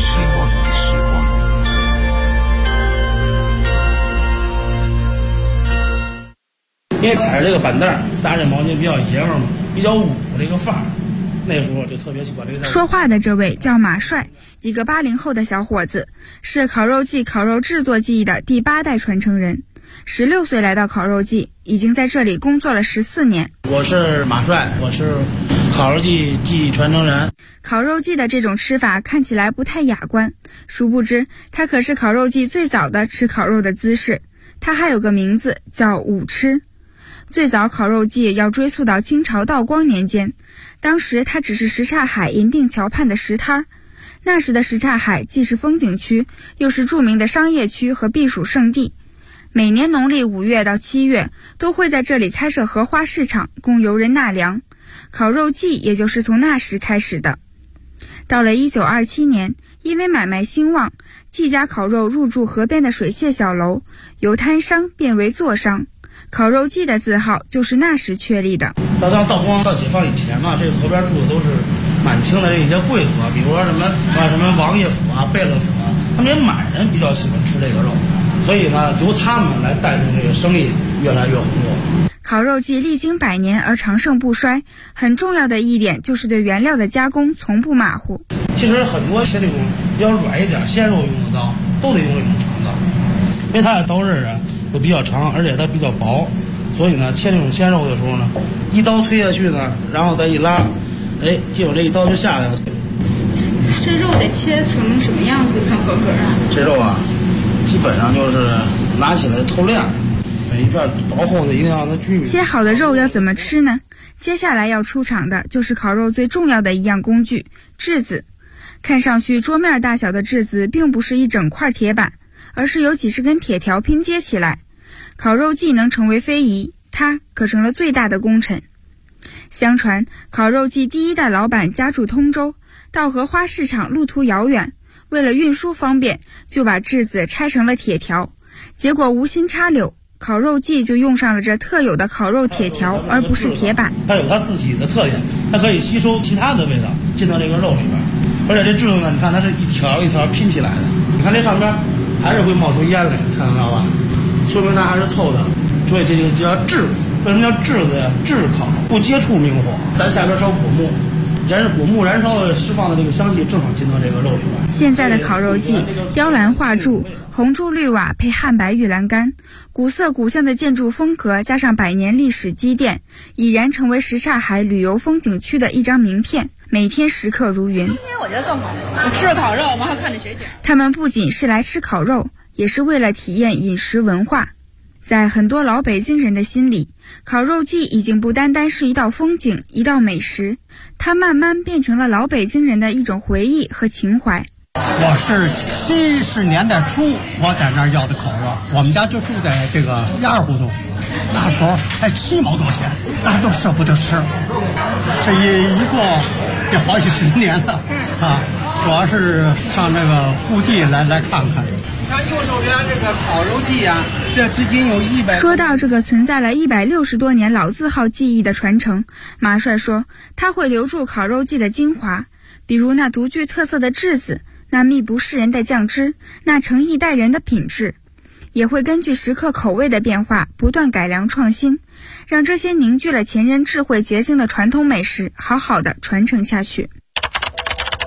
因为踩着这个板凳，搭着毛巾比较爷们儿嘛，比较武这个范儿，那时候就特别喜欢这个。 说话的这位叫马帅，一个80后的小伙子，是烤肉季烤肉制作技艺的第8代传承人。16岁来到烤肉季，已经在这里工作了14年。 我是马帅，我是烤肉季技艺传承人。 烤肉季的这种吃法看起来不太雅观，殊不知它可是烤肉季最早的吃烤肉的姿势。它还有个名字叫舞吃。最早烤肉季要追溯到清朝道光年间，当时它只是什刹海银锭桥畔的石滩。那时的什刹海既是风景区，又是著名的商业区和避暑胜地。每年农历5月到7月都会在这里开设荷花市场，供游人纳凉。烤肉季也就是从那时开始的。到了1927年，因为买卖兴旺，季家烤肉入驻河边的水榭小楼，由摊商变为座商。烤肉季的字号就是那时确立的。 到道光到解放以前嘛，这个河边住的都是满清的这些贵族啊，比如说什么王爷府啊、贝勒府啊，他们这些满人比较喜欢吃这个肉，所以呢，由他们来带动这个生意越来越红火。 烤肉季历经100年而长盛不衰，很重要的一点就是对原料的加工从不马虎。 其实很多切这种比较软一点鲜肉用的刀，都得用这种长刀，因为它的刀刃啊都比较长，而且它比较薄，所以呢，切这种鲜肉的时候呢，一刀推下去呢，然后再一拉，结果这一刀就下来了。 这肉得切成什么样子算合格啊？ 这肉啊，基本上就是拿起来透亮，每一片薄厚的一定要让它均匀。 切好的肉要怎么吃呢？接下来要出场的就是烤肉最重要的一样工具——炙子。看上去桌面大小的炙子并不是一整块铁板，而是由几十根铁条拼接起来。烤肉季能成为非遗，它可成了最大的功臣。相传烤肉季第1代老板家住通州，到荷花市场路途遥远，为了运输方便，就把炙子拆成了铁条。结果无心插柳，烤肉季就用上了这特有的烤肉铁条，而不是铁板。 它有它自己的特点，它可以吸收其他的味道进到这个肉里边。而且这炙子呢，你看它是一条一条拼起来的，你看这上边还是会冒出烟来，看得到吧？说明它还是透的，所以这就叫炙。为什么叫炙子呀？炙烤，不接触明火。咱下边烧果木，果木燃烧的释放的这个香气正好进到这个肉里边。 现在的烤肉季，雕栏画柱，红朱绿瓦配汉白玉栏杆，古色古香的建筑风格加上100年历史积淀，已然成为什刹海旅游风景区的一张名片。每天食客如云。今天我觉得更好，我吃了烤肉，然后看着雪景。 他们不仅是来吃烤肉，也是为了体验饮食文化。在很多老北京人的心里，烤肉季已经不单单是一道风景、一道美食，它慢慢变成了老北京人的一种回忆和情怀。 我是70年代初我在那儿要的烤肉，我们家就住在这个鸭儿胡同，那时候才7毛多钱，大家都舍不得吃。这一过就好几10年了啊，主要是上这个故地来看看。 看右手边这个烤肉季啊，这至今有100。 说到这个存在了160多年老字号技艺的传承，马帅说他会留住烤肉季的精华，比如那独具特色的炙子，那秘不示人的酱汁，那诚意待人的品质，也会根据食客口味的变化不断改良创新，让这些凝聚了前人智慧结晶的传统美食好好的传承下去。